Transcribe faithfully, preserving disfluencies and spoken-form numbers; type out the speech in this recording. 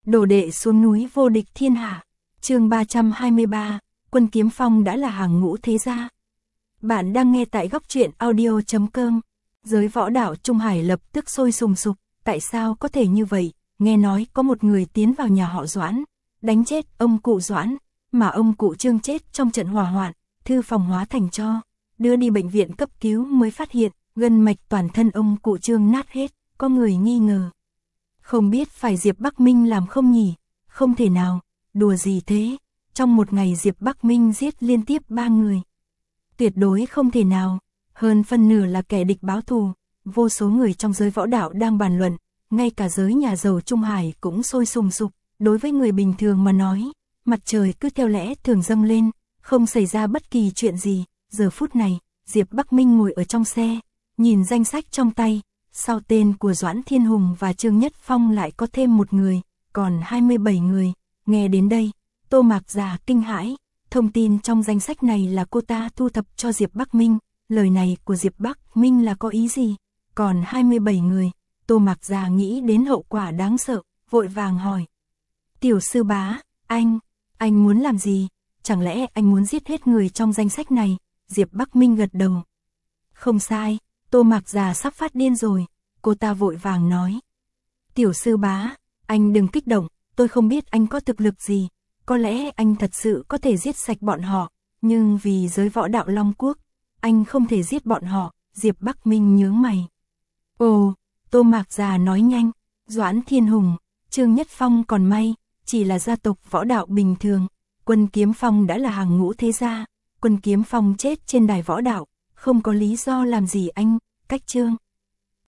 Đồ đệ xuống núi vô địch thiên hạ. Chương ba trăm hai mươi ba, Quân Kiếm Phong đã là hàng ngũ thế gia. Bạn đang nghe tại góc truyện audio chấm com. Giới võ đạo Trung Hải lập tức sôi sùng sục, tại sao có thể như vậy? Nghe nói có một người tiến vào nhà họ Doãn, đánh chết ông cụ Doãn, mà ông cụ Trương chết trong trận hỏa hoạn, thư phòng hóa thành tro, đưa đi bệnh viện cấp cứu mới phát hiện, gân mạch toàn thân ông cụ Trương nát hết, có người nghi ngờ. Không biết phải Diệp Bắc Minh làm không nhỉ? Không thể nào, đùa gì thế? Trong một ngày Diệp Bắc Minh giết liên tiếp ba người. Tuyệt đối không thể nào, hơn phân nửa là kẻ địch báo thù. Vô số người trong giới võ đạo đang bàn luận, ngay cả giới nhà giàu Trung Hải cũng sôi sùng sục. Đối với người bình thường mà nói, mặt trời cứ theo lẽ thường dâng lên, không xảy ra bất kỳ chuyện gì. Giờ phút này, Diệp Bắc Minh ngồi ở trong xe, nhìn danh sách trong tay, sau tên của Doãn Thiên Hùng và Trương Nhất Phong lại có thêm một người, còn hai mươi bảy người. Nghe đến đây, Tô Mạc Già kinh hãi, thông tin trong danh sách này là cô ta thu thập cho Diệp Bắc Minh, lời này của Diệp Bắc Minh là có ý gì? Còn hai mươi bảy người, Tô Mạc Già nghĩ đến hậu quả đáng sợ, vội vàng hỏi. Tiểu sư bá, anh, anh muốn làm gì? Chẳng lẽ anh muốn giết hết người trong danh sách này? Diệp Bắc Minh gật đầu. Không sai, Tô Mạc Già sắp phát điên rồi, cô ta vội vàng nói. Tiểu sư bá, anh đừng kích động, tôi không biết anh có thực lực gì, có lẽ anh thật sự có thể giết sạch bọn họ, nhưng vì giới võ đạo Long Quốc, anh không thể giết bọn họ. Diệp Bắc Minh nhướng mày. Ồ, Tô Mạc Già nói nhanh, Doãn Thiên Hùng, Trương Nhất Phong còn may, chỉ là gia tộc võ đạo bình thường, Quân Kiếm Phong đã là hàng ngũ thế gia, Quân Kiếm Phong chết trên đài võ đạo, không có lý do làm gì anh, cách Trương